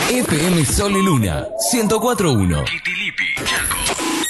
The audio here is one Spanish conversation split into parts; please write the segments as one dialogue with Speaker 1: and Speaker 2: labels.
Speaker 1: FM Sol y Luna 104.1.
Speaker 2: Kitilipi, Chaco.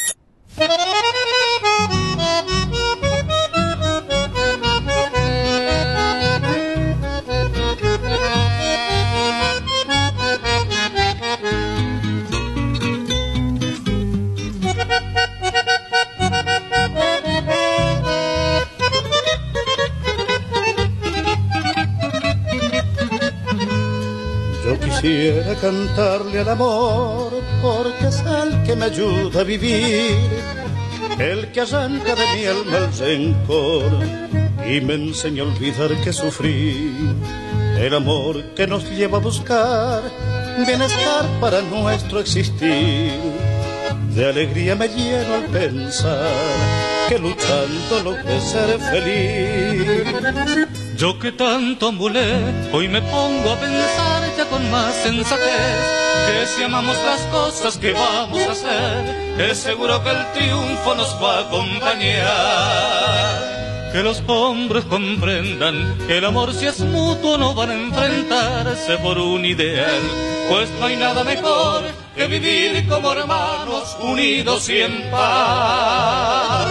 Speaker 3: Quisiera cantarle al amor, porque es el que me ayuda a vivir, el que arranca de mi alma el rencor y me enseña a olvidar que sufrí. El amor que nos lleva a buscar bienestar para nuestro existir. De alegría me lleno al pensar que luchando logré ser feliz.
Speaker 4: Yo que tanto ambulé, hoy me pongo a pensar ya con más sensatez, que si amamos las cosas que vamos a hacer, es seguro que el triunfo nos va a acompañar. Que los hombres comprendan que el amor si es mutuo no van a enfrentarse por un ideal, pues no hay nada mejor que vivir como hermanos unidos y en paz.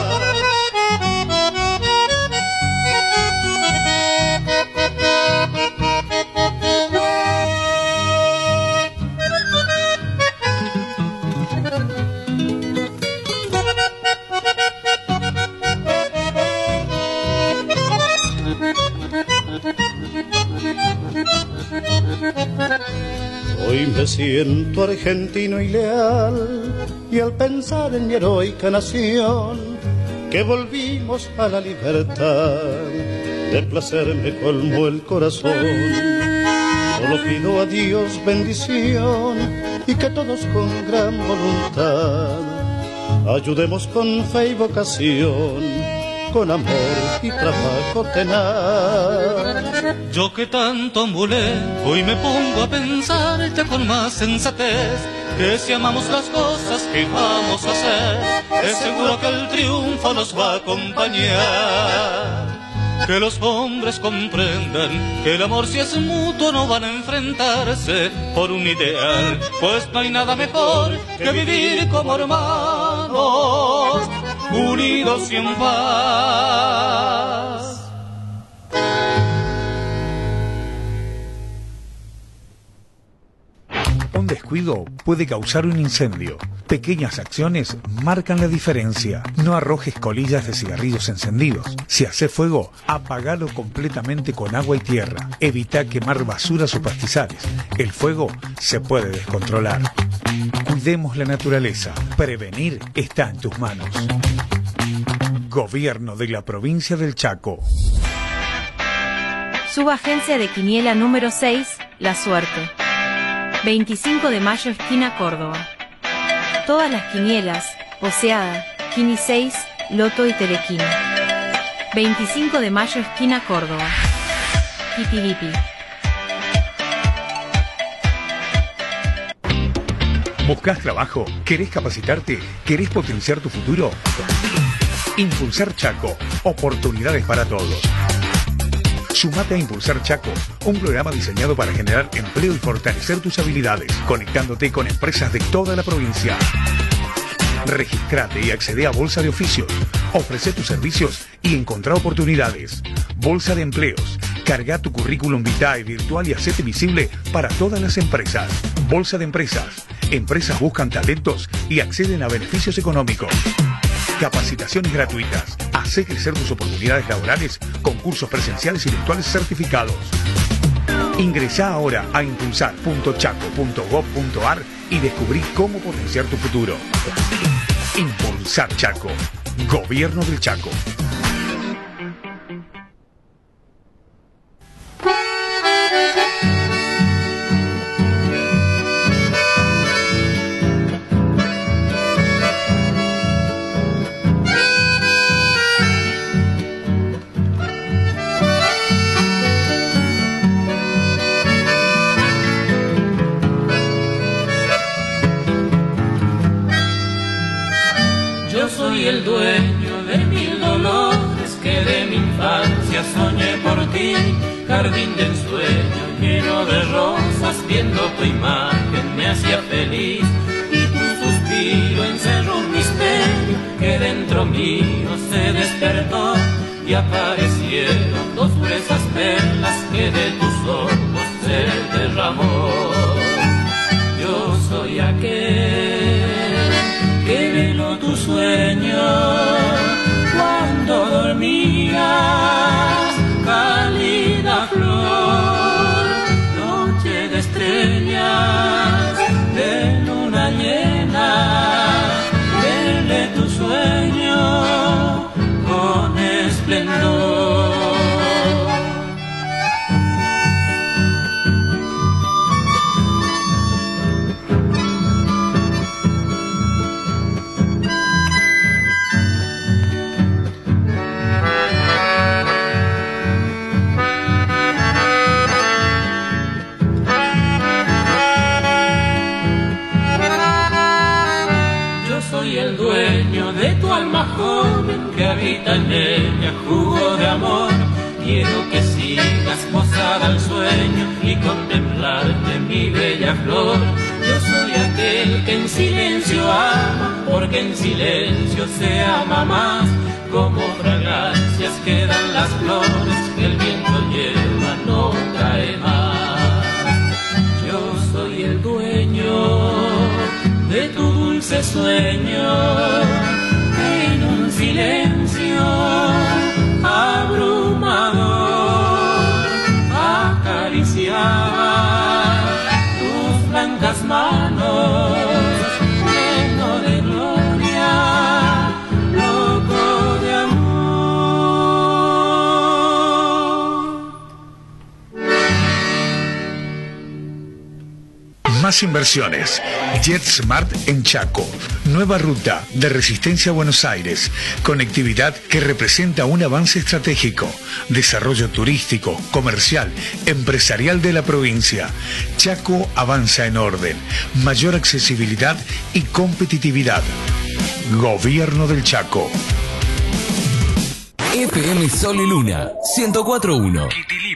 Speaker 3: Hoy me siento argentino y leal, y al pensar en mi heroica nación, que volvimos a la libertad, de placer me colmó el corazón. Solo pido a Dios bendición, y que todos con gran voluntad ayudemos con fe y vocación, con amor y trabajo tenaz.
Speaker 4: Yo que tanto ambulé, hoy me pongo a pensar ya con más sensatez, que si amamos las cosas que vamos a hacer, es seguro que el triunfo nos va a acompañar. Que los hombres comprendan que el amor si es mutuo no van a enfrentarse por un ideal, pues no hay nada mejor que vivir como hermanos, unidos y en paz.
Speaker 5: Un descuido puede causar un incendio. Pequeñas acciones marcan la diferencia. No arrojes colillas de cigarrillos encendidos. Si hace fuego, apagalo completamente con agua y tierra. Evita quemar basuras o pastizales. El fuego se puede descontrolar. Cuidemos la naturaleza. Prevenir está en tus manos. Gobierno de la provincia del Chaco.
Speaker 6: Subagencia de Quiniela número 6, La Suerte. 25 de mayo, esquina Córdoba. Todas las quinielas, Poseada, Quini 6, Loto y Telequino. 25 de mayo, esquina Córdoba. Kitilipi.
Speaker 5: ¿Buscas trabajo? ¿Querés capacitarte? ¿Querés potenciar tu futuro? Impulsar Chaco. Oportunidades para todos. Sumate a Impulsar Chaco, un programa diseñado para generar empleo y fortalecer tus habilidades, conectándote con empresas de toda la provincia. Registrate y accede a Bolsa de Oficios. Ofrece tus servicios y encontrá oportunidades. Bolsa de Empleos. Carga tu currículum vitae virtual y hacete visible para todas las empresas. Bolsa de Empresas. Empresas buscan talentos y acceden a beneficios económicos. Capacitaciones gratuitas. Hacé crecer tus oportunidades laborales con cursos presenciales y virtuales certificados. Ingresá ahora a impulsar.chaco.gov.ar y descubrí cómo potenciar tu futuro. Impulsar Chaco. Gobierno del Chaco.
Speaker 7: Soy el dueño de mil dolores que de mi infancia soñé por ti, jardín de ensueño lleno de rosas, viendo tu imagen me hacía feliz, y tu suspiro encerró un misterio que dentro mío se despertó, y aparecieron dos gruesas perlas que de tus ojos se derramó. Yo soy aquel que veló tu sueño cuando dormías, cálida flor, noche de estrellas, de luna llena, vele tu sueño con esplendor. Soy el dueño de tu alma joven que habita en ella, jugo de amor. Quiero que sigas posada al sueño y contemplarte, mi bella flor. Yo soy aquel que en silencio ama, porque en silencio se ama más. Como fragancias quedan las flores que el viento lleva, no cae más. Yo soy el dueño de tu dulce sueño, en un silencio abrumador acariciaba tus blancas manos, lleno de gloria, loco de amor.
Speaker 5: Más inversiones. JetSmart en Chaco. Nueva ruta de Resistencia a Buenos Aires. Conectividad que representa un avance estratégico. Desarrollo turístico, comercial, empresarial de la provincia. Chaco avanza en orden. Mayor accesibilidad y competitividad. Gobierno del Chaco.
Speaker 1: FM Sol y Luna 104.1.